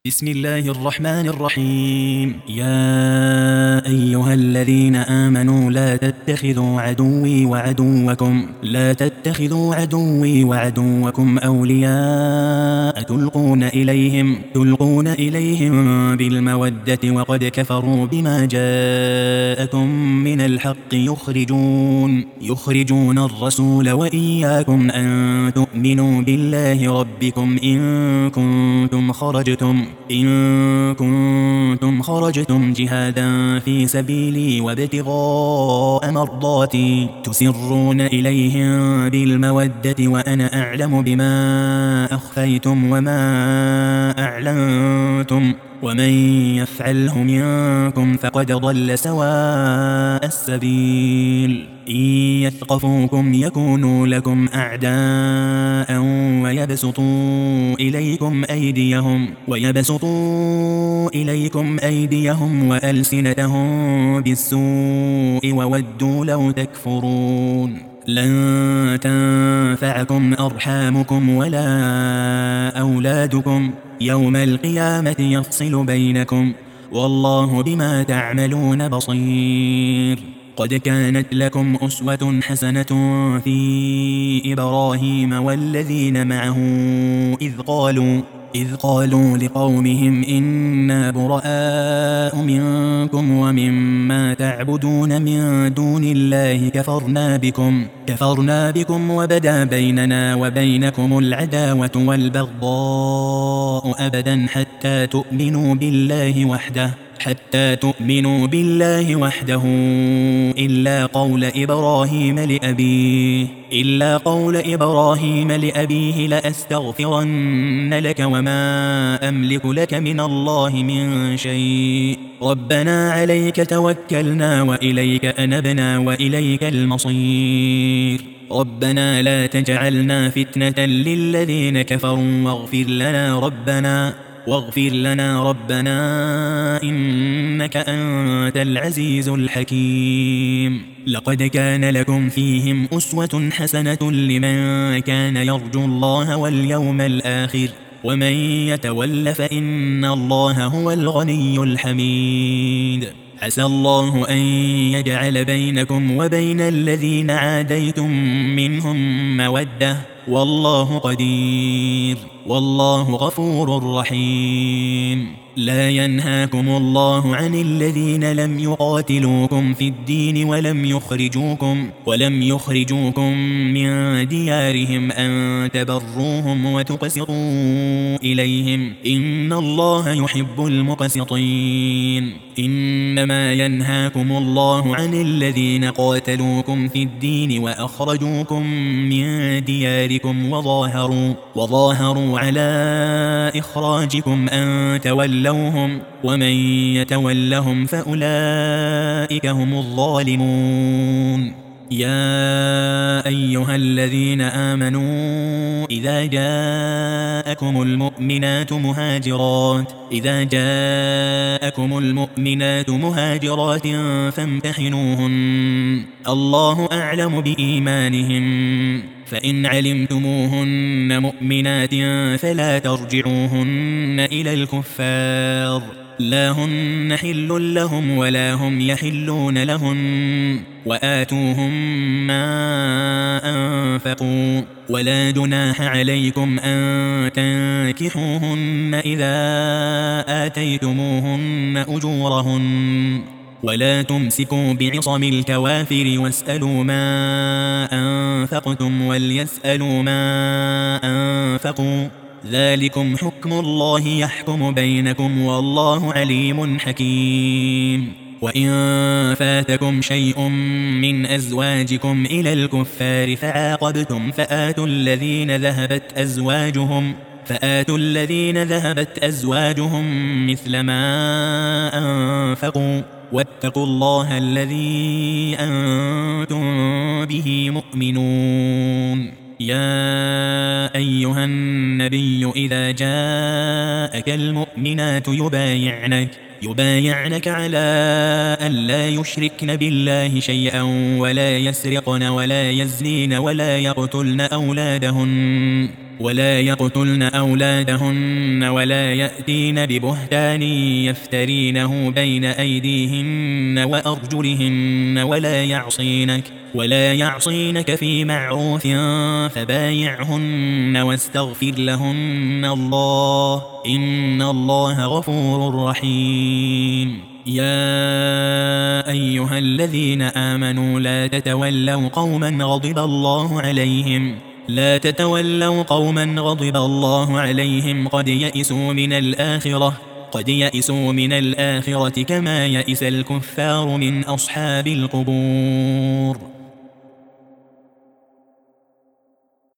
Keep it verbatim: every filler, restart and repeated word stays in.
بسم الله الرحمن الرحيم. يا أيها الذين آمنوا لا تتخذوا عدوي وعدوكم لا تتخذوا عدوي وعدوكم أولياء تلقون إليهم تلقون إليهم بالمودة وقد كفروا بما جاءكم من الحق يخرجون يخرجون الرسول وإياكم أن تؤمنوا بالله ربكم إن كنتم خرجتم إن كنتم خرجتم جهادا في سبيلي وابتغاء مرضاتي تسرون إليهم بالمودة وأنا أعلم بما أخفيتم وما أعلنتم ومن يفعله منكم فقد ضل سواء السبيل. إن يثقفوكم يكونوا لكم أعداء ويبسطوا إليكم أيديهم ويبسطوا إليكم أيديهم وألسنتهم بالسوء وودوا لو تكفرون. لن تنفعكم أرحامكم ولا أولادكم يوم القيامة يفصل بينكم والله بما تعملون بصير. قد كانت لكم أسوة حسنة في إبراهيم والذين معه إذ قالوا إذ قالوا لقومهم إنا براء منكم ومما تعبدون من دون الله كفرنا بكم كفرنا بكم وبدا بيننا وبينكم العداوة والبغضاء أبدا حتى تؤمنوا بالله وحده حتى تؤمنوا بالله وحده إلا قول إبراهيم لأبيه إلا قول إبراهيم لأبيه لأستغفرن لك وما أملك لك من الله من شيء ربنا عليك توكلنا وإليك أنبنا وإليك المصير ربنا لا تجعلنا فتنة للذين كفروا واغفر لنا ربنا واغفر لنا ربنا إنك أنت العزيز الحكيم. لقد كان لكم فيهم أسوة حسنة لمن كان يرجو الله واليوم الآخر ومن يتول فإن الله هو الغني الحميد. عسى الله أن يجعل بينكم وبين الذين عاديتم منهم مودة والله قدير والله غفور رحيم. لا ينهاكم الله عن الذين لم يقاتلوكم في الدين ولم يخرجوكم ولم يخرجوكم من ديارهم أن تبروهم وتقسطوا إليهم إن الله يحب المقسطين. إنما ينهاكم الله عن الذين قاتلوكم في الدين وأخرجوكم من دياركم وظاهروا وظاهروا على إخراجكم أن تولوهم ومن يتولهم فأولئك هم الظالمون. يا أيها الذين آمنوا إذا جاءكم المؤمنات مهاجرات إذا جاءكم المؤمنات مهاجرات فامتحنوهن الله أعلم بإيمانهم فإن علمتموهن مؤمنات فلا ترجعوهن إلى الكفار لا هن حل لهم ولا هم يحلون لهن وآتوهم ما أنفقوا ولا جناح عليكم أن تنكحوهن إذا آتيتموهن أجورهن ولا تمسكوا بعصم الكوافر واسألوا ما أنفقتم وليسألوا ما أنفقوا ذلكم حكم الله يحكم بينكم والله عليم حكيم. وإن فاتكم شيء من أزواجكم إلى الكفار فعاقبتم فآتوا الذين ذهبت أزواجهم فآتوا الذين ذهبت أزواجهم مثل ما أنفقوا واتقوا الله الذي أنتم به مؤمنون. يا أيها النبي إذا جاءك المؤمنات يبايعنك يبايعنك على أن لا يشركن بالله شيئا ولا يسرقن ولا يزنين ولا يقتلن أولادهن ولا يقتلن أولادهن ولا يأتين ببهتان يفترينه بين أيديهن وأرجلهن ولا يعصينك ولا يعصينك في معروف فبايعهن واستغفر لهن الله إن الله غفور رحيم. يا أيها الذين آمنوا لا تتولوا قوما غضب الله عليهم لا تتولوا قوما غضب الله عليهم قد يئسوا من الآخرة قد يئسوا من الآخرة كما يئس الكفار من أصحاب القبور.